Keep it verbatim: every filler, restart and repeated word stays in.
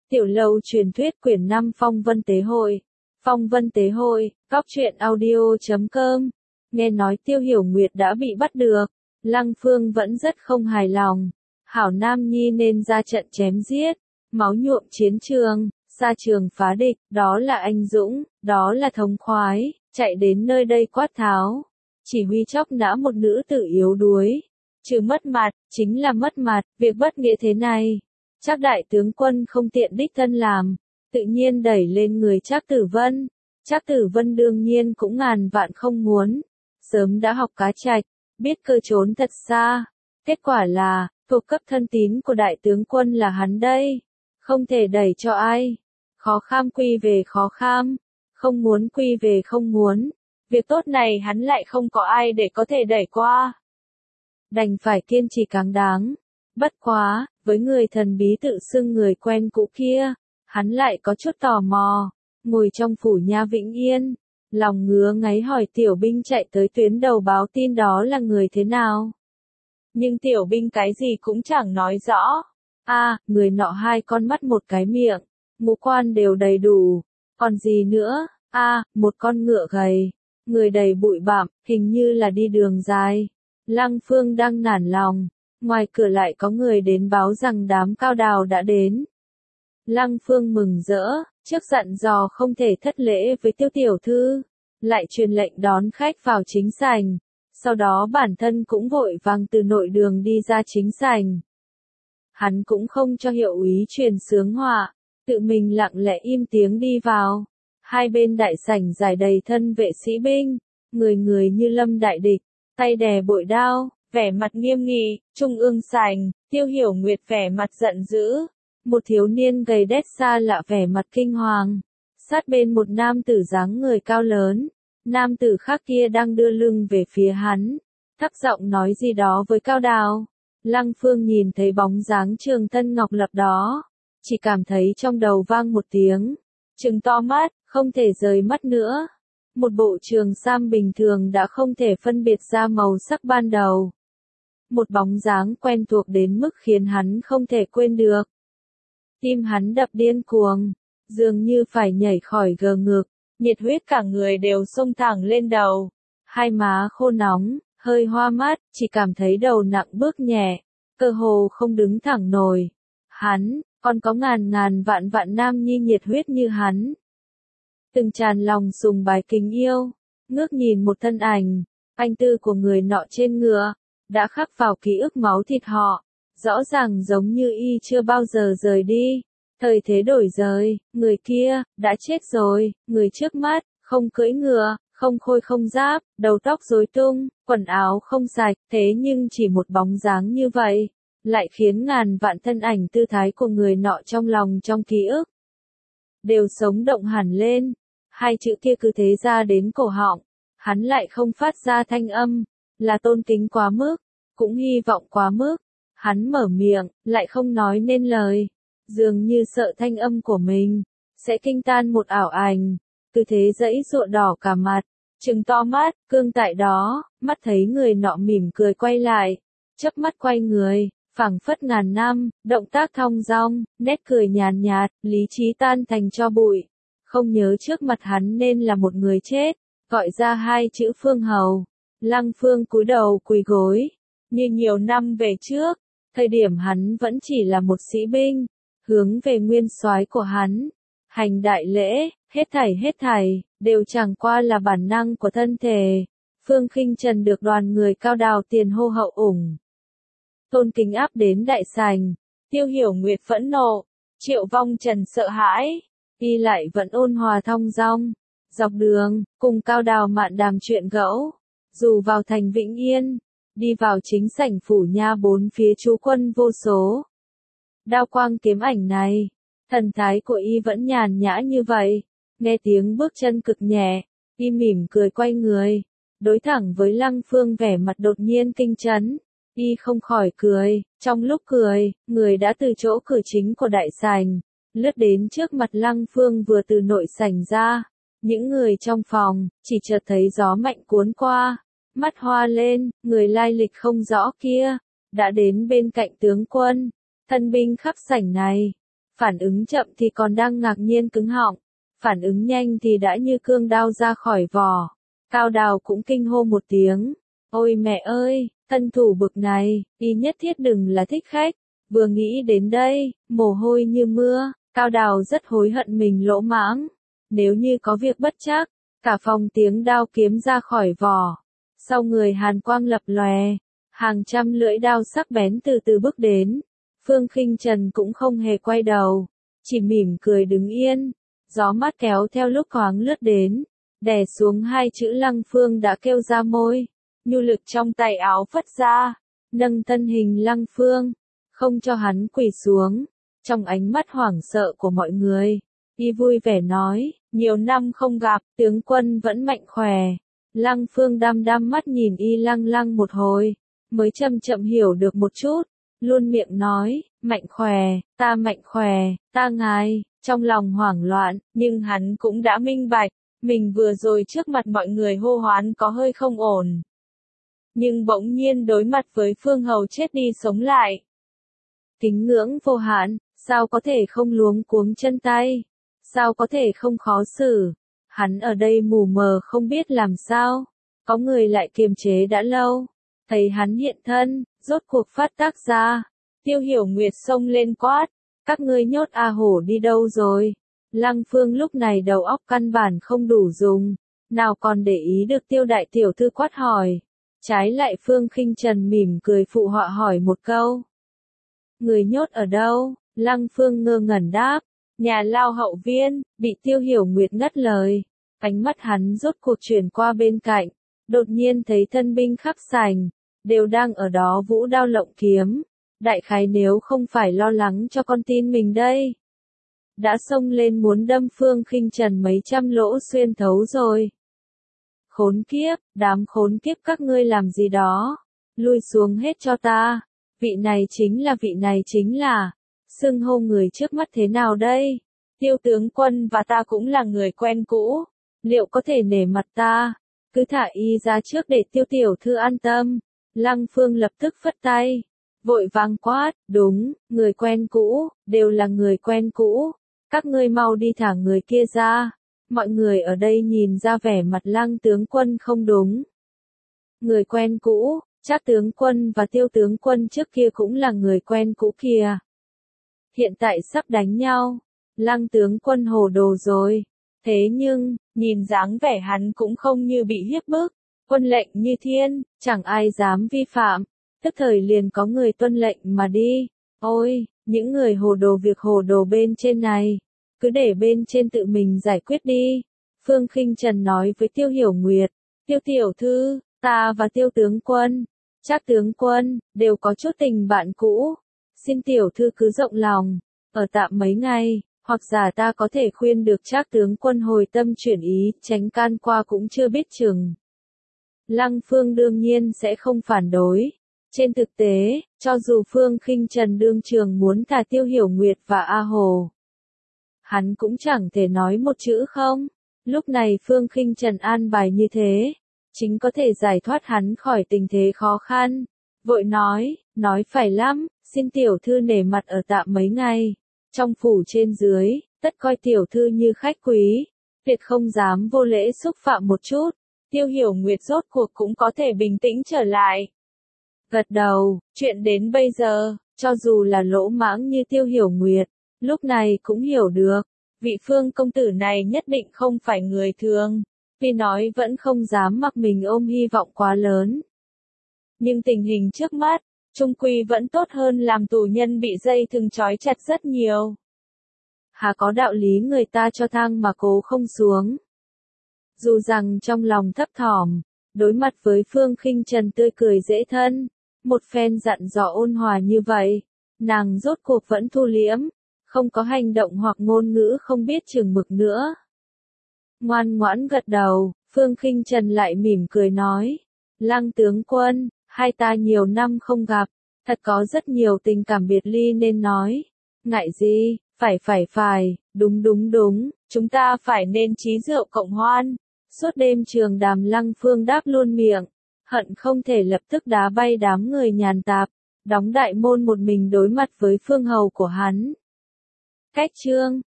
Tiểu Lâu truyền thuyết quyển năm Phong Vân Tế Hội. Phong Vân Tế Hội, góc truyện audio chấm com. Nghe nói Tiêu Hiểu Nguyệt đã bị bắt được, Lăng Phương vẫn rất không hài lòng. Hảo Nam Nhi nên ra trận chém giết, máu nhuộm chiến trường, ra trường phá địch, đó là anh dũng, đó là thống khoái, chạy đến nơi đây quát tháo. Chỉ huy chóc nã một nữ tử yếu đuối. Trừ mất mặt, chính là mất mặt, việc bất nghĩa thế này. Trác đại tướng quân không tiện đích thân làm, tự nhiên đẩy lên người Trác Tử Vân. Trác Tử Vân đương nhiên cũng ngàn vạn không muốn. Sớm đã học cá trạch, biết cơ trốn thật xa. Kết quả là, thuộc cấp thân tín của đại tướng quân là hắn đây. Không thể đẩy cho ai. Khó kham quy về khó kham. Không muốn quy về không muốn. Việc tốt này hắn lại không có ai để có thể đẩy qua. Đành phải kiên trì cáng đáng. Bất quá, với người thần bí tự xưng người quen cũ kia, hắn lại có chút tò mò. Ngồi trong phủ nha Vĩnh Yên, lòng ngứa ngáy hỏi tiểu binh chạy tới tuyến đầu báo tin đó là người thế nào. Nhưng tiểu binh cái gì cũng chẳng nói rõ. A, à, người nọ hai con mắt một cái miệng, ngũ quan đều đầy đủ. Còn gì nữa? A, à, một con ngựa gầy, người đầy bụi bặm, hình như là đi đường dài. Lăng Phương đang nản lòng, ngoài cửa lại có người đến báo rằng đám Cao Đào đã đến. Lăng Phương mừng rỡ, trước dặn dò không thể thất lễ với Tiêu tiểu thư, lại truyền lệnh đón khách vào chính sảnh, sau đó bản thân cũng vội vàng từ nội đường đi ra chính sảnh. Hắn cũng không cho hiệu úy truyền sướng họa, tự mình lặng lẽ im tiếng đi vào. Hai bên đại sảnh giải đầy thân vệ sĩ binh, người người như lâm đại địch, tay đè bội đao, vẻ mặt nghiêm nghị. Trung ương sảnh, Tiêu Hiểu Nguyệt vẻ mặt giận dữ, một thiếu niên gầy đét xa lạ vẻ mặt kinh hoàng, sát bên một nam tử dáng người cao lớn. Nam tử khác kia đang đưa lưng về phía hắn, thấp giọng nói gì đó với Cao Đào. Lăng Phương nhìn thấy bóng dáng Trường Tân Ngọc Lập đó, chỉ cảm thấy trong đầu vang một tiếng, trừng to mắt, không thể rời mắt nữa. Một bộ trường sam bình thường đã không thể phân biệt ra màu sắc ban đầu. Một bóng dáng quen thuộc đến mức khiến hắn không thể quên được. Tim hắn đập điên cuồng, dường như phải nhảy khỏi gờ ngực, nhiệt huyết cả người đều xông thẳng lên đầu. Hai má khô nóng, hơi hoa mắt, chỉ cảm thấy đầu nặng bước nhẹ, cơ hồ không đứng thẳng nổi. Hắn, còn có ngàn ngàn vạn vạn nam nhi nhiệt huyết như hắn. Từng tràn lòng sùng bái kính yêu, ngước nhìn một thân ảnh, anh tư của người nọ trên ngựa, đã khắc vào ký ức máu thịt họ, rõ ràng giống như y chưa bao giờ rời đi. Thời thế đổi rời, người kia, đã chết rồi, người trước mắt, không cưỡi ngựa, không khôi không giáp, đầu tóc rối tung, quần áo không sạch, thế nhưng chỉ một bóng dáng như vậy, lại khiến ngàn vạn thân ảnh tư thái của người nọ trong lòng trong ký ức đều sống động hẳn lên. Hai chữ kia cứ thế ra đến cổ họng, hắn lại không phát ra thanh âm, là tôn kính quá mức, cũng hy vọng quá mức. Hắn mở miệng, lại không nói nên lời, dường như sợ thanh âm của mình sẽ kinh tan một ảo ảnh, cứ thế dãy dụa đỏ cả mặt, trừng to mắt, cương tại đó, mắt thấy người nọ mỉm cười quay lại, chớp mắt quay người, phảng phất ngàn năm, động tác thong dong, nét cười nhàn nhạt, lý trí tan thành tro bụi. Không nhớ trước mặt hắn nên là một người chết, gọi ra hai chữ Phương Hầu. Lăng Phương cúi đầu quỳ gối, như nhiều năm về trước, thời điểm hắn vẫn chỉ là một sĩ binh, hướng về nguyên soái của hắn, hành đại lễ, hết thảy hết thảy, đều chẳng qua là bản năng của thân thể. Phương Khinh Trần được đoàn người Cao Đào tiền hô hậu ủng, tôn kính áp đến đại sảnh. Tiêu Hiểu Nguyệt phẫn nộ, Triệu Vong Trần sợ hãi, y lại vẫn ôn hòa thong dong, dọc đường, cùng Cao Đào mạn đàm chuyện gẫu. Dù vào thành Vĩnh Yên, đi vào chính sảnh phủ nha bốn phía trú quân vô số. Đao quang kiếm ảnh này, thần thái của y vẫn nhàn nhã như vậy. Nghe tiếng bước chân cực nhẹ, y mỉm cười quay người, đối thẳng với Lăng Phương vẻ mặt đột nhiên kinh chấn. Y không khỏi cười, trong lúc cười, người đã từ chỗ cửa chính của đại sảnh, lướt đến trước mặt Lăng Phương vừa từ nội sảnh ra. Những người trong phòng, chỉ chợt thấy gió mạnh cuốn qua, mắt hoa lên, người lai lịch không rõ kia, đã đến bên cạnh tướng quân. Thân binh khắp sảnh này, Phản ứng chậm thì còn đang ngạc nhiên cứng họng, phản ứng nhanh thì đã như cương đao ra khỏi vỏ. Cao Đào cũng kinh hô một tiếng. Ôi mẹ ơi, thân thủ bực này, y nhất thiết đừng là thích khách. Vừa nghĩ đến đây, mồ hôi như mưa, Cao Đào rất hối hận mình lỗ mãng. Nếu như có việc bất trắc, cả phòng tiếng đao kiếm ra khỏi vỏ. Sau người hàn quang lập lòe, hàng trăm lưỡi đao sắc bén từ từ bước đến. Phương Khinh Trần cũng không hề quay đầu, chỉ mỉm cười đứng yên. Gió mát kéo theo lúc thoáng lướt đến, đè xuống hai chữ Lăng Phương đã kêu ra môi. Nhu lực trong tay áo phất ra, nâng thân hình Lăng Phương, không cho hắn quỳ xuống. Trong ánh mắt hoảng sợ của mọi người, y vui vẻ nói, nhiều năm không gặp, tướng quân vẫn mạnh khỏe. Lăng Phương đăm đăm mắt nhìn y lăng lăng một hồi, mới chậm chậm hiểu được một chút, luôn miệng nói, mạnh khỏe, ta mạnh khỏe, ta ngài, trong lòng hoảng loạn, nhưng hắn cũng đã minh bạch, mình vừa rồi trước mặt mọi người hô hoán có hơi không ổn. Nhưng bỗng nhiên đối mặt với Phương Hầu chết đi sống lại. Kính ngưỡng vô hạn, sao có thể không luống cuống chân tay, sao có thể không khó xử. Hắn ở đây mù mờ không biết làm sao, có người lại kiềm chế đã lâu, thấy hắn hiện thân, rốt cuộc phát tác ra. Tiêu Hiểu Nguyệt xông lên quát, các ngươi nhốt A Hổ đi đâu rồi? Lăng Phương lúc này đầu óc căn bản không đủ dùng, nào còn để ý được Tiêu đại tiểu thư quát hỏi. Trái lại Phương Khinh Trần mỉm cười phụ họa hỏi một câu. Người nhốt ở đâu? Lăng Phương ngơ ngẩn đáp, nhà lao hậu viên. Bị Tiêu Hiểu Nguyệt ngắt lời, ánh mắt hắn rốt cuộc chuyển qua bên cạnh, đột nhiên thấy thân binh khắc sành, đều đang ở đó vũ đao lộng kiếm. Đại khái nếu không phải lo lắng cho con tin mình đây, đã xông lên muốn đâm Phương Khinh Trần mấy trăm lỗ xuyên thấu rồi. Khốn kiếp, đám khốn kiếp các ngươi làm gì đó, lui xuống hết cho ta. Vị này chính là vị này chính là, xưng hô người trước mắt thế nào đây? Tiêu tướng quân và ta cũng là người quen cũ, liệu có thể nể mặt ta? Cứ thả y ra trước để Tiêu tiểu thư an tâm. Lăng Phương lập tức phất tay, vội vàng quát, đúng, người quen cũ, đều là người quen cũ. Các ngươi mau đi thả người kia ra. Mọi người ở đây nhìn ra vẻ mặt Lăng tướng quân không đúng. Người quen cũ, Trác tướng quân và Tiêu tướng quân trước kia cũng là người quen cũ kìa. Hiện tại sắp đánh nhau, Lăng tướng quân hồ đồ rồi. Thế nhưng, nhìn dáng vẻ hắn cũng không như bị hiếp bức, quân lệnh như thiên, chẳng ai dám vi phạm, tức thời liền có người tuân lệnh mà đi. Ôi, những người hồ đồ việc hồ đồ bên trên này, cứ để bên trên tự mình giải quyết đi. Phương Khinh Trần nói với Tiêu Hiểu Nguyệt, Tiêu tiểu thư, ta và Tiêu tướng quân, Trác tướng quân, đều có chút tình bạn cũ. Xin tiểu thư cứ rộng lòng, ở tạm mấy ngày, hoặc giả ta có thể khuyên được Trác tướng quân hồi tâm chuyển ý, tránh can qua cũng chưa biết chừng. Lăng Phương đương nhiên sẽ không phản đối. Trên thực tế, cho dù Phương Khinh Trần đương trường muốn thả Tiêu Hiểu Nguyệt và A Hồ, hắn cũng chẳng thể nói một chữ không. Lúc này Phương Khinh Trần an bài như thế, chính có thể giải thoát hắn khỏi tình thế khó khăn. Vội nói, nói phải lắm, xin tiểu thư nể mặt ở tạm mấy ngày. Trong phủ trên dưới, tất coi tiểu thư như khách quý, tuyệt không dám vô lễ xúc phạm một chút. Tiêu Hiểu Nguyệt rốt cuộc cũng có thể bình tĩnh trở lại. Gật đầu, chuyện đến bây giờ, cho dù là lỗ mãng như Tiêu Hiểu Nguyệt, lúc này cũng hiểu được, vị Phương công tử này nhất định không phải người thường. Tuy nói vẫn không dám mặc mình ôm hy vọng quá lớn, nhưng tình hình trước mắt, chung quy vẫn tốt hơn làm tù nhân bị dây thừng trói chặt rất nhiều. Hà có đạo lý người ta cho thang mà cố không xuống. Dù rằng trong lòng thấp thỏm, đối mặt với Phương Khinh Trần tươi cười dễ thân, một phen dặn dò ôn hòa như vậy, nàng rốt cuộc vẫn thu liễm, không có hành động hoặc ngôn ngữ không biết chừng mực nữa. Ngoan ngoãn gật đầu, Phương Khinh Trần lại mỉm cười nói, Lăng tướng quân, hai ta nhiều năm không gặp, thật có rất nhiều tình cảm biệt ly nên nói. Ngại gì, phải phải phải, đúng đúng đúng, chúng ta phải nên chí rượu cộng hoan. Suốt đêm trường đàm Lăng Phương đáp luôn miệng, hận không thể lập tức đá bay đám người nhàn tạp, đóng đại môn một mình đối mặt với Phương Hầu của hắn. Cách chương